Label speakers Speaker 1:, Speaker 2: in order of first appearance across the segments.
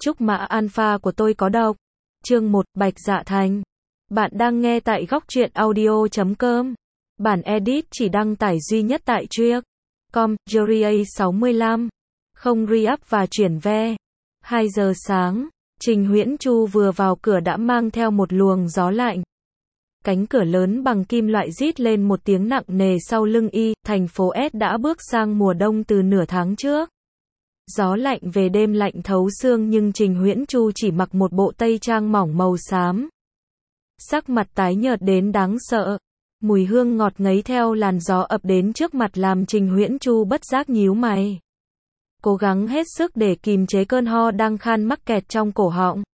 Speaker 1: Chúc mã alpha của tôi có độc. Chương 1, Bạch Dạ Thành. Bạn đang nghe tại góc truyện audio.com. Bản edit chỉ đăng tải duy nhất tại Triếc.com, Juria 65. Không re-up và chuyển ve. 2 giờ sáng, Trình Huyễn Chu vừa vào cửa đã mang theo một luồng gió lạnh. Cánh cửa lớn bằng kim loại rít lên một tiếng nặng nề sau lưng y, thành phố S đã bước sang mùa đông từ nửa tháng trước. Gió lạnh về đêm lạnh thấu xương nhưng Trình Huyễn Chu chỉ mặc một bộ tây trang mỏng màu xám. Sắc mặt tái nhợt đến đáng sợ. Mùi hương ngọt ngấy theo làn gió ập đến trước mặt làm Trình Huyễn Chu bất giác nhíu mày. Cố gắng hết sức để kìm chế cơn ho đang khan mắc kẹt trong cổ họng.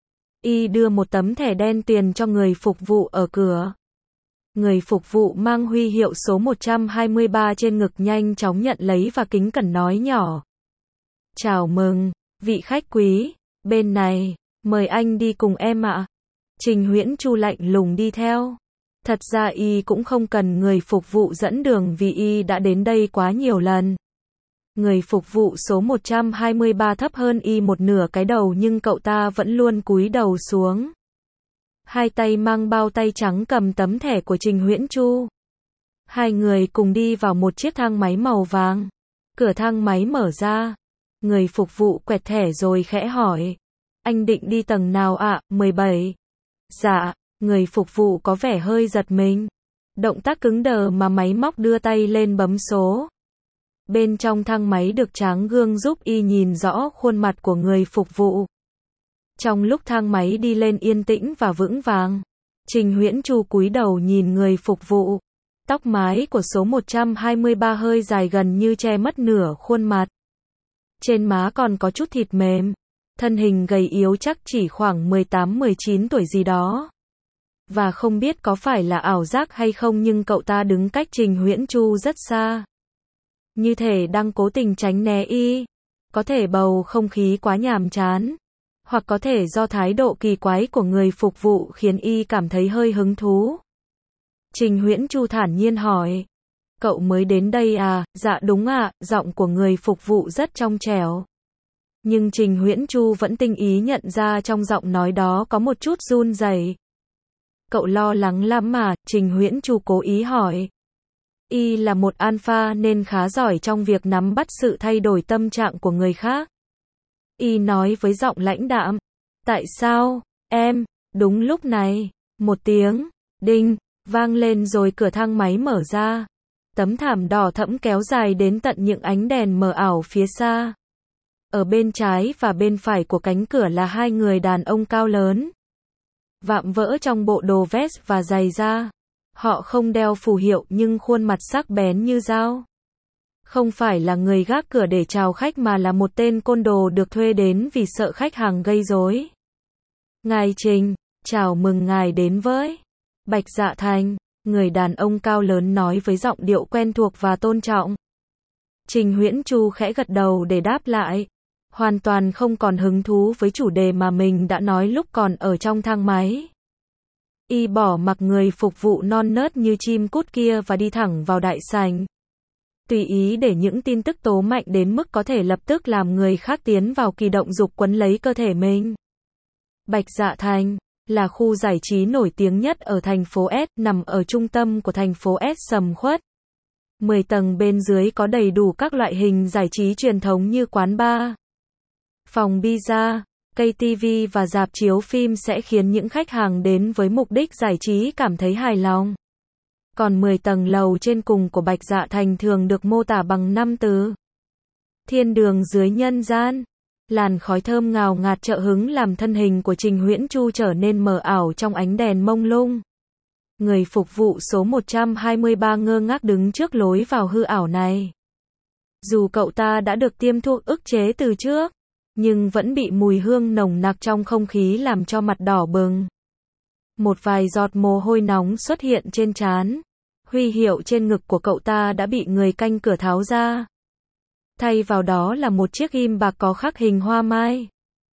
Speaker 1: Y đưa một tấm thẻ đen tiền cho người phục vụ ở cửa. Người phục vụ mang huy hiệu số 123 trên ngực nhanh chóng nhận lấy và kính cẩn nói nhỏ. Chào mừng, vị khách quý, bên này, mời anh đi cùng em ạ. Trình Huyễn Chu lạnh lùng đi theo. Thật ra y cũng không cần người phục vụ dẫn đường vì y đã đến đây quá nhiều lần. Người phục vụ số 123 thấp hơn y một nửa cái đầu nhưng cậu ta vẫn luôn cúi đầu xuống. Hai tay mang bao tay trắng cầm tấm thẻ của Trình Huyễn Chu. Hai người cùng đi vào một chiếc thang máy màu vàng. Cửa thang máy mở ra. Người phục vụ quẹt thẻ rồi khẽ hỏi. Anh định đi tầng nào ạ? 17. Dạ, người phục vụ có vẻ hơi giật mình. Động tác cứng đờ mà máy móc đưa tay lên bấm số. Bên trong thang máy được tráng gương giúp y nhìn rõ khuôn mặt của người phục vụ. Trong lúc thang máy đi lên yên tĩnh và vững vàng, Trình Huyễn Chu cúi đầu nhìn người phục vụ. Tóc mái của số 123 hơi dài gần như che mất nửa khuôn mặt. Trên má còn có chút thịt mềm. Thân hình gầy yếu chắc chỉ khoảng 18-19 tuổi gì đó. Và không biết có phải là ảo giác hay không nhưng cậu ta đứng cách Trình Huyễn Chu rất xa. Như thể đang cố tình tránh né y. Có thể bầu không khí quá nhàm chán. Hoặc có thể do thái độ kỳ quái của người phục vụ khiến y cảm thấy hơi hứng thú. Trình Huyễn Chu thản nhiên hỏi. Cậu mới đến đây à? Dạ đúng ạ, giọng của người phục vụ rất trong trẻo. Nhưng Trình Huyễn Chu vẫn tinh ý nhận ra trong giọng nói đó có một chút run rẩy. Cậu lo lắng lắm mà? Trình Huyễn Chu cố ý hỏi. Y là một alpha nên khá giỏi trong việc nắm bắt sự thay đổi tâm trạng của người khác. Y nói với giọng lãnh đạm. Tại sao, em? Đúng lúc này, một tiếng, đinh, vang lên rồi cửa thang máy mở ra. Tấm thảm đỏ thẫm kéo dài đến tận những ánh đèn mờ ảo phía xa. Ở bên trái và bên phải của cánh cửa là hai người đàn ông cao lớn. Vạm vỡ trong bộ đồ vest và giày da. Họ không đeo phù hiệu nhưng khuôn mặt sắc bén như dao. Không phải là người gác cửa để chào khách mà là một tên côn đồ được thuê đến vì sợ khách hàng gây rối. Ngài Trình, chào mừng ngài đến với Bạch Dạ Thành, người đàn ông cao lớn nói với giọng điệu quen thuộc và tôn trọng. Trình Huyễn Chu khẽ gật đầu để đáp lại. Hoàn toàn không còn hứng thú với chủ đề mà mình đã nói lúc còn ở trong thang máy. Y bỏ mặc người phục vụ non nớt như chim cút kia và đi thẳng vào đại sảnh. Tùy ý để những tin tức tố mạnh đến mức có thể lập tức làm người khác tiến vào kỳ động dục quấn lấy cơ thể mình. Bạch Dạ Thành là khu giải trí nổi tiếng nhất ở thành phố S, nằm ở trung tâm của thành phố S sầm uất. 10 tầng bên dưới có đầy đủ các loại hình giải trí truyền thống như quán bar, phòng pizza, cây TV và rạp chiếu phim sẽ khiến những khách hàng đến với mục đích giải trí cảm thấy hài lòng. Còn 10 tầng lầu trên cùng của Bạch Dạ Thành thường được mô tả bằng 5 từ. Thiên đường dưới nhân gian. Làn khói thơm ngào ngạt trợ hứng làm thân hình của Trình Huyễn Chu trở nên mờ ảo trong ánh đèn mông lung. Người phục vụ số 123 ngơ ngác đứng trước lối vào hư ảo này. Dù cậu ta đã được tiêm thuốc ức chế từ trước, nhưng vẫn bị mùi hương nồng nặc trong không khí làm cho mặt đỏ bừng. Một vài giọt mồ hôi nóng xuất hiện trên trán. Huy hiệu trên ngực của cậu ta đã bị người canh cửa tháo ra. Thay vào đó là một chiếc ghim bạc có khắc hình hoa mai.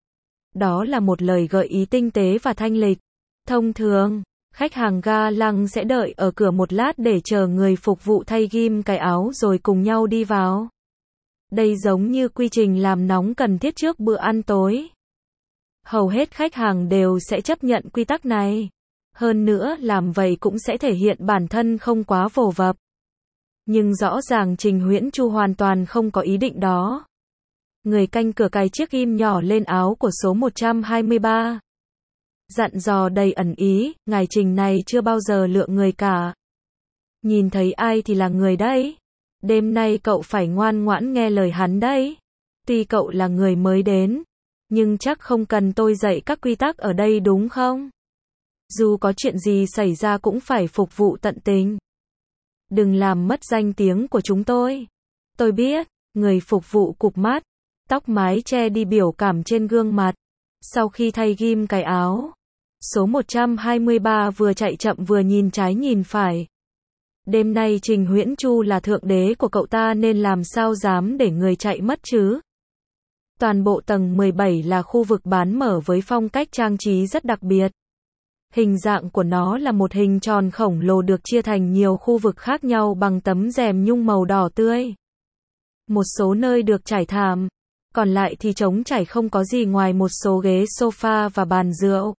Speaker 1: Đó là một lời gợi ý tinh tế và thanh lịch. Thông thường, khách hàng ga lăng sẽ đợi ở cửa một lát để chờ người phục vụ thay ghim cái áo rồi cùng nhau đi vào. Đây giống như quy trình làm nóng cần thiết trước bữa ăn tối. Hầu hết khách hàng đều sẽ chấp nhận quy tắc này. Hơn nữa, làm vậy cũng sẽ thể hiện bản thân không quá vồ vập. Nhưng rõ ràng Trình Huyễn Chu hoàn toàn không có ý định đó. Người canh cửa cài chiếc ghim nhỏ lên áo của số 123. Dặn dò đầy ẩn ý, ngài Trình này chưa bao giờ lựa người cả. Nhìn thấy ai thì là người đấy. Đêm nay cậu phải ngoan ngoãn nghe lời hắn đấy. Tuy cậu là người mới đến, nhưng chắc không cần tôi dạy các quy tắc ở đây đúng không? Dù có chuyện gì xảy ra cũng phải phục vụ tận tình. Đừng làm mất danh tiếng của chúng tôi. Tôi biết, người phục vụ cụp mắt, tóc mái che đi biểu cảm trên gương mặt. Sau khi thay ghim cài áo, số 123 vừa chạy chậm vừa nhìn trái nhìn phải. Đêm nay Trình Huyễn Chu là thượng đế của cậu ta nên làm sao dám để người chạy mất chứ? Toàn bộ tầng 17 là khu vực bán mở với phong cách trang trí rất đặc biệt. Hình dạng của nó là một hình tròn khổng lồ được chia thành nhiều khu vực khác nhau bằng tấm rèm nhung màu đỏ tươi. Một số nơi được trải thảm, còn lại thì trống trải không có gì ngoài một số ghế sofa và bàn rượu.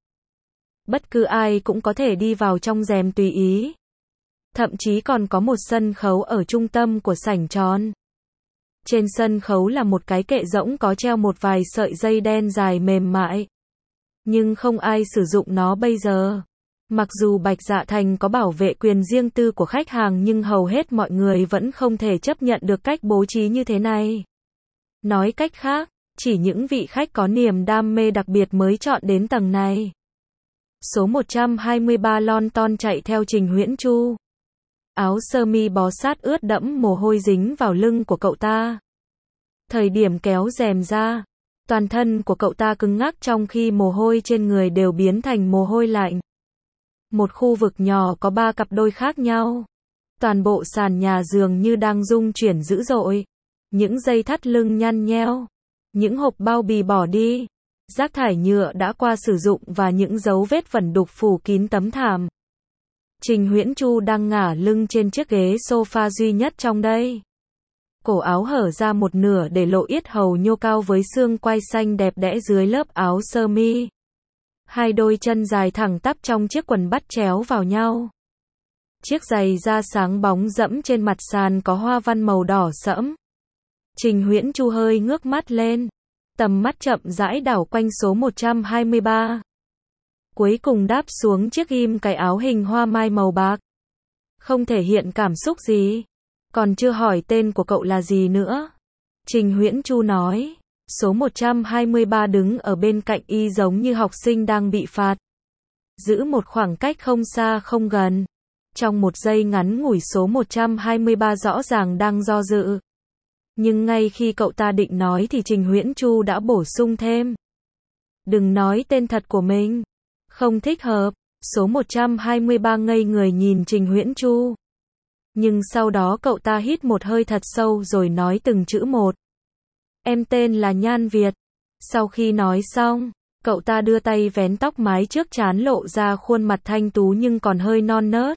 Speaker 1: Bất cứ ai cũng có thể đi vào trong rèm tùy ý. Thậm chí còn có một sân khấu ở trung tâm của sảnh tròn. Trên sân khấu là một cái kệ rỗng có treo một vài sợi dây đen dài mềm mại. Nhưng không ai sử dụng nó bây giờ. Mặc dù Bạch Dạ Thành có bảo vệ quyền riêng tư của khách hàng nhưng hầu hết mọi người vẫn không thể chấp nhận được cách bố trí như thế này. Nói cách khác, chỉ những vị khách có niềm đam mê đặc biệt mới chọn đến tầng này. Số 123 lon ton chạy theo Trình Huyễn Chu. Áo sơ mi bó sát ướt đẫm mồ hôi dính vào lưng của cậu ta. Thời điểm kéo rèm ra, toàn thân của cậu ta cứng ngắc trong khi mồ hôi trên người đều biến thành mồ hôi lạnh. Một khu vực nhỏ có 3 cặp đôi khác nhau. Toàn bộ sàn nhà dường như đang rung chuyển dữ dội. Những dây thắt lưng nhăn nheo. Những hộp bao bì bỏ đi. Rác thải nhựa đã qua sử dụng và những dấu vết vẩn đục phủ kín tấm thảm. Trình Huyễn Chu đang ngả lưng trên chiếc ghế sofa duy nhất trong đây. Cổ áo hở ra một nửa để lộ yết hầu nhô cao với xương quai xanh đẹp đẽ dưới lớp áo sơ mi. Hai đôi chân dài thẳng tắp trong chiếc quần bắt chéo vào nhau. Chiếc giày da sáng bóng dẫm trên mặt sàn có hoa văn màu đỏ sẫm. Trình Huyễn Chu hơi ngước mắt lên. Tầm mắt chậm rãi đảo quanh số 123. Cuối cùng đáp xuống chiếc ghim cài áo hình hoa mai màu bạc. Không thể hiện cảm xúc gì. Còn chưa hỏi tên của cậu là gì nữa. Trình Huyễn Chu nói. Số 123 đứng ở bên cạnh y giống như học sinh đang bị phạt. Giữ một khoảng cách không xa không gần. Trong một giây ngắn ngủi số 123 rõ ràng đang do dự. Nhưng ngay khi cậu ta định nói thì Trình Huyễn Chu đã bổ sung thêm. Đừng nói tên thật của mình. Không thích hợp. Số 123 ngây người nhìn Trình Huyễn Chu. Nhưng sau đó cậu ta hít một hơi thật sâu rồi nói từng chữ một. Em tên là Nhan Việt. Sau khi nói xong, cậu ta đưa tay vén tóc mái trước trán lộ ra khuôn mặt thanh tú nhưng còn hơi non nớt.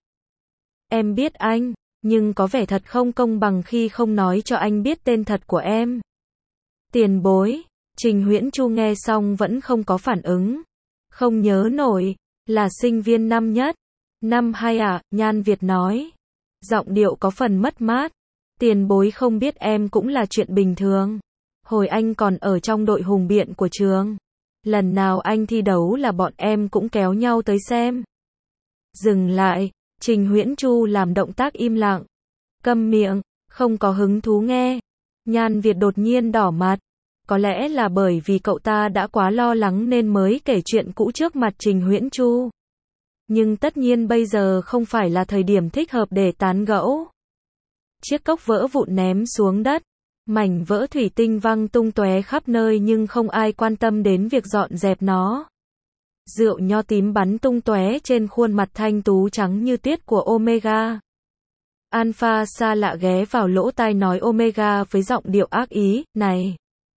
Speaker 1: Em biết anh, nhưng có vẻ thật không công bằng khi không nói cho anh biết tên thật của em. Tiền bối. Trình Huyễn Chu nghe xong vẫn không có phản ứng. Không nhớ nổi, là sinh viên năm nhất. Năm 2 à, Nhan Việt nói. Giọng điệu có phần mất mát. Tiền bối không biết em cũng là chuyện bình thường. Hồi anh còn ở trong đội hùng biện của trường. Lần nào anh thi đấu là bọn em cũng kéo nhau tới xem. Dừng lại, Trình Huyễn Chu làm động tác im lặng. Câm miệng, không có hứng thú nghe. Nhan Việt đột nhiên đỏ mặt. Có lẽ là bởi vì cậu ta đã quá lo lắng nên mới kể chuyện cũ trước mặt Trình Huyễn Chu. Nhưng tất nhiên bây giờ không phải là thời điểm thích hợp để tán gẫu. Chiếc cốc vỡ vụn ném xuống đất. Mảnh vỡ thủy tinh văng tung tóe khắp nơi nhưng không ai quan tâm đến việc dọn dẹp nó. Rượu nho tím bắn tung tóe trên khuôn mặt thanh tú trắng như tuyết của Omega. Alpha xa lạ ghé vào lỗ tai nói Omega với giọng điệu ác ý, này.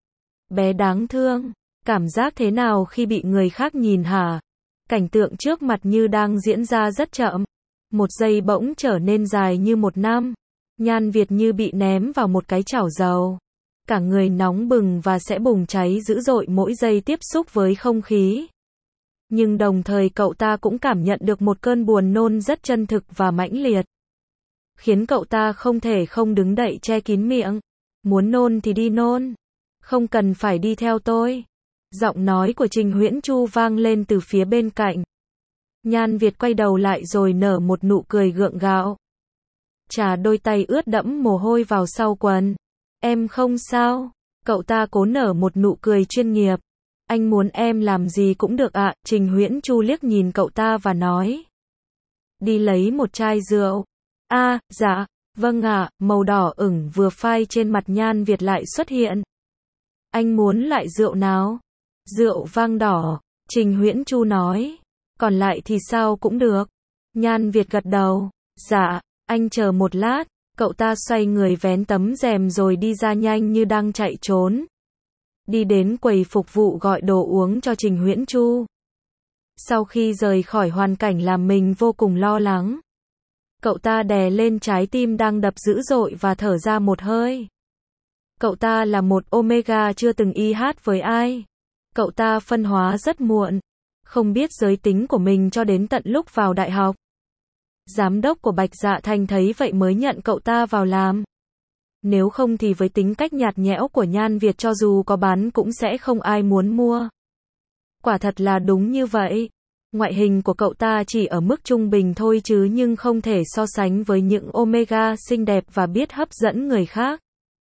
Speaker 1: Bé đáng thương, cảm giác thế nào khi bị người khác nhìn hả? Cảnh tượng trước mặt như đang diễn ra rất chậm. Một giây bỗng trở nên dài như một năm. Nhan Việt như bị ném vào một cái chảo dầu. cả người nóng bừng và sẽ bùng cháy dữ dội mỗi giây tiếp xúc với không khí. Nhưng đồng thời cậu ta cũng cảm nhận được một cơn buồn nôn rất chân thực và mãnh liệt, khiến cậu ta không thể không đứng dậy che kín miệng. Muốn nôn thì đi nôn, không cần phải đi theo tôi. Giọng nói của Trình Huyễn Chu vang lên từ phía bên cạnh. Nhan Việt quay đầu lại rồi nở một nụ cười gượng gạo. Chà đôi tay ướt đẫm mồ hôi vào sau quần. Em không sao. Cậu ta cố nở một nụ cười chuyên nghiệp. Anh muốn em làm gì cũng được ạ. Trình Huyễn Chu liếc nhìn cậu ta và nói. Đi lấy một chai rượu. Dạ, vâng ạ. Màu đỏ ửng vừa phai trên mặt Nhan Việt lại xuất hiện. Anh muốn loại rượu nào? Rượu vang đỏ. Trình Huyễn Chu nói. Còn lại thì sao cũng được. Nhan Việt gật đầu. Dạ, anh chờ một lát. Cậu ta xoay người vén tấm rèm rồi đi ra nhanh như đang chạy trốn. Đi đến quầy phục vụ gọi đồ uống cho Trình Huyễn Chu. Sau khi rời khỏi hoàn cảnh làm mình vô cùng lo lắng, cậu ta đè lên trái tim đang đập dữ dội và thở ra một hơi. Cậu ta là một Omega chưa từng y hát với ai. Cậu ta phân hóa rất muộn, không biết giới tính của mình cho đến tận lúc vào đại học. Giám đốc của Bạch Dạ Thành thấy vậy mới nhận cậu ta vào làm. Nếu không thì với tính cách nhạt nhẽo của Nhan Việt cho dù có bán cũng sẽ không ai muốn mua. Quả thật là đúng như vậy. Ngoại hình của cậu ta chỉ ở mức trung bình thôi chứ nhưng không thể so sánh với những Omega xinh đẹp và biết hấp dẫn người khác.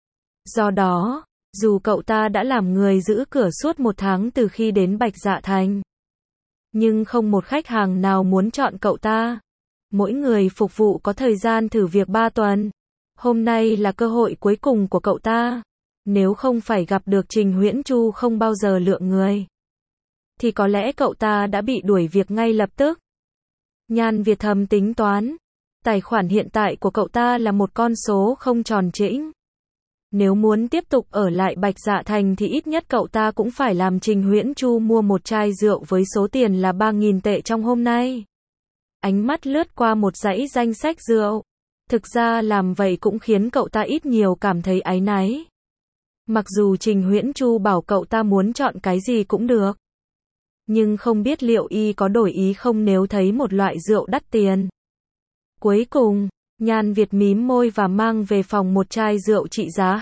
Speaker 1: Do đó, dù cậu ta đã làm người giữ cửa suốt 1 tháng từ khi đến Bạch Dạ Thành, nhưng không một khách hàng nào muốn chọn cậu ta. Mỗi người phục vụ có thời gian thử việc 3 tuần. Hôm nay là cơ hội cuối cùng của cậu ta. Nếu không phải gặp được Trình Huyễn Chu không bao giờ lượng người, thì có lẽ cậu ta đã bị đuổi việc ngay lập tức. Nhan Việt thầm tính toán. Tài khoản hiện tại của cậu ta là một con số không tròn trĩnh. Nếu muốn tiếp tục ở lại Bạch Dạ Thành thì ít nhất cậu ta cũng phải làm Trình Huyễn Chu mua một chai rượu với số tiền là 3.000 tệ trong hôm nay. Ánh mắt lướt qua một dãy danh sách rượu. Thực ra làm vậy cũng khiến cậu ta ít nhiều cảm thấy áy náy. Mặc dù Trình Huyễn Chu bảo cậu ta muốn chọn cái gì cũng được, nhưng không biết liệu y có đổi ý không nếu thấy một loại rượu đắt tiền. Cuối cùng, Nhan Việt mím môi và mang về phòng một chai rượu trị giá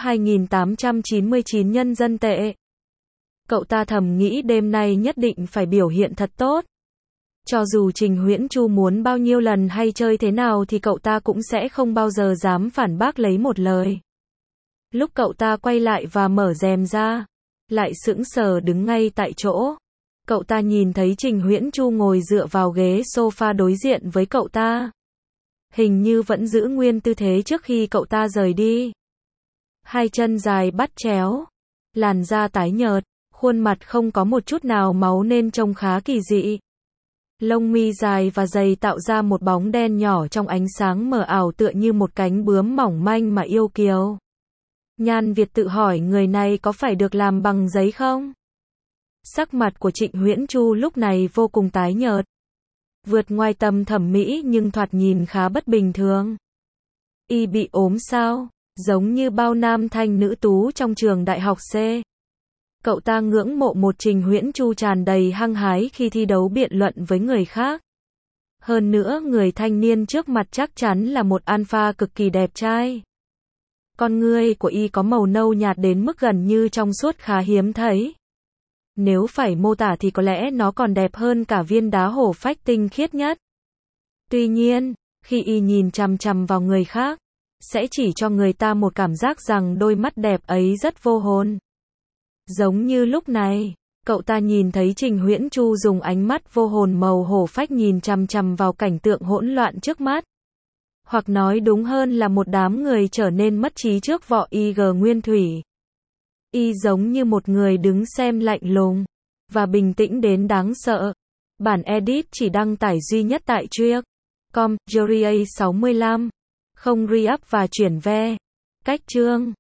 Speaker 1: 2.899 nhân dân tệ. Cậu ta thầm nghĩ đêm nay nhất định phải biểu hiện thật tốt. Cho dù Trình Huyễn Chu muốn bao nhiêu lần hay chơi thế nào thì cậu ta cũng sẽ không bao giờ dám phản bác lấy một lời. Lúc cậu ta quay lại và mở rèm ra, lại sững sờ đứng ngay tại chỗ. Cậu ta nhìn thấy Trình Huyễn Chu ngồi dựa vào ghế sofa đối diện với cậu ta. Hình như vẫn giữ nguyên tư thế trước khi cậu ta rời đi. Hai chân dài bắt chéo, làn da tái nhợt, khuôn mặt không có một chút nào máu nên trông khá kỳ dị. Lông mi dài và dày tạo ra một bóng đen nhỏ trong ánh sáng mờ ảo tựa như một cánh bướm mỏng manh mà yêu kiều. Nhan Việt tự hỏi người này có phải được làm bằng giấy không? Sắc mặt của Trịnh Huyễn Chu lúc này vô cùng tái nhợt, vượt ngoài tầm thẩm mỹ nhưng thoạt nhìn khá bất bình thường. Y bị ốm sao? Giống như bao nam thanh nữ tú trong trường đại học C. Cậu ta ngưỡng mộ một Trình Huyễn Chu tràn đầy hăng hái khi thi đấu biện luận với người khác. Hơn nữa người thanh niên trước mặt chắc chắn là một alpha cực kỳ đẹp trai. Con ngươi của y có màu nâu nhạt đến mức gần như trong suốt khá hiếm thấy. Nếu phải mô tả thì có lẽ nó còn đẹp hơn cả viên đá hổ phách tinh khiết nhất. Tuy nhiên, khi y nhìn chằm chằm vào người khác, sẽ chỉ cho người ta một cảm giác rằng đôi mắt đẹp ấy rất vô hồn. Giống như lúc này, cậu ta nhìn thấy Trình Huyễn Chu dùng ánh mắt vô hồn màu hổ phách nhìn chằm chằm vào cảnh tượng hỗn loạn trước mắt. Hoặc nói đúng hơn là một đám người trở nên mất trí trước vỏ IG Nguyên Thủy. Y giống như một người đứng xem lạnh lùng và bình tĩnh đến đáng sợ. Bản edit chỉ đăng tải duy nhất tại Treek.com, Juria 65. Không re-up và chuyển ve. Cách chương